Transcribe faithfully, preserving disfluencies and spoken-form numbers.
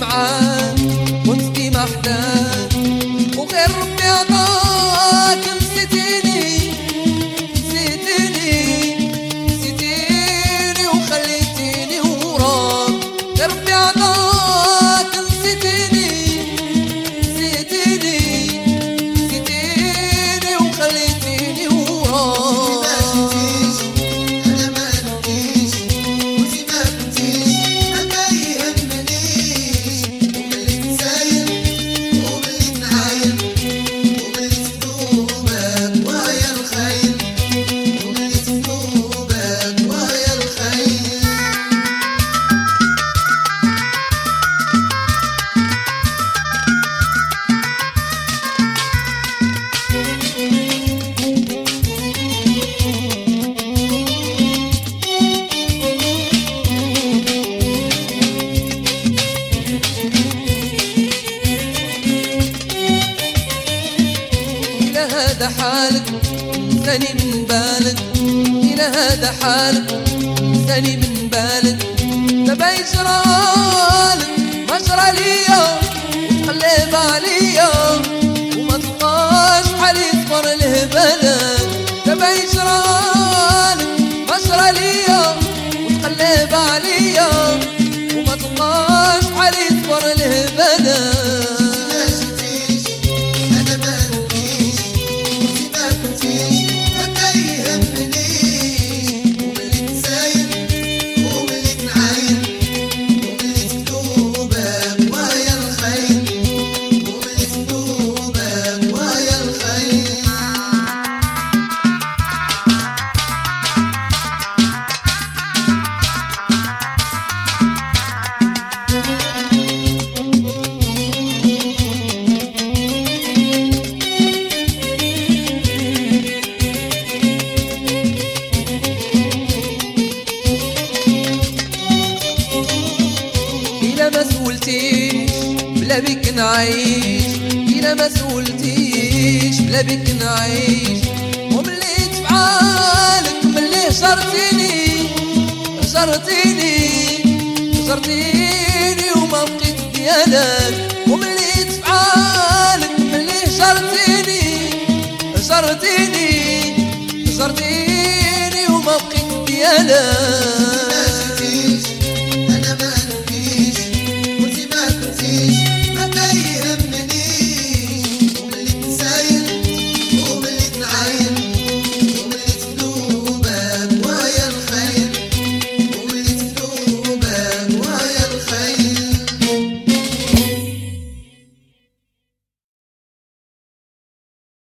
معاك كنت ديما محتاج، وغير ربي عطاك نسيتيني نسيتيني نسيتيني وخليتيني وراك. غير ربي عطاك نسيتيني نسيتيني نسيتيني وخليتيني وراك. هذا حالك ثاني من بالك، إلى هذا حالك ثاني من بالك. دابا يجرالك ما جرى ليا وتقلب عليا وما تلقاش بحال يصبر له بالك. دابا يجرالك ما جرى ليا وتقلب عليا وما تلقاش بحال يصبر له بالك. إلا ما سولتيش بلا بك نعيش، إلا ما سولتيش بلا بك نعيش. وملي تفعالك ملي جرتيني جرتيني جرتيني وما بقيت ديالك.